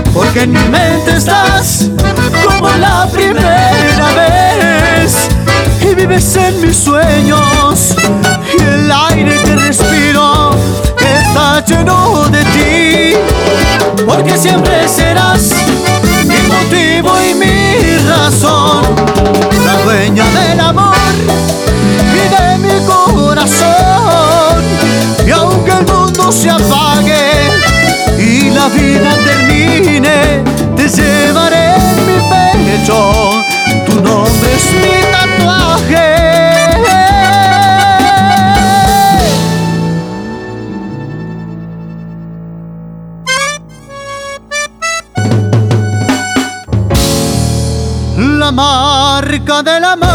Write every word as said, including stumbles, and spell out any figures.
porque en mi mente estás como la primera vez y vives en mis sueños y el aire que respiro está lleno de ti, porque siempre serás mi motivo y mi razón, la dueña del amor y de mi corazón. Y aunque el mundo se apague y la vida termine, te llevaré en mi pecho, tu nombre es mi tatuaje. La marca del amor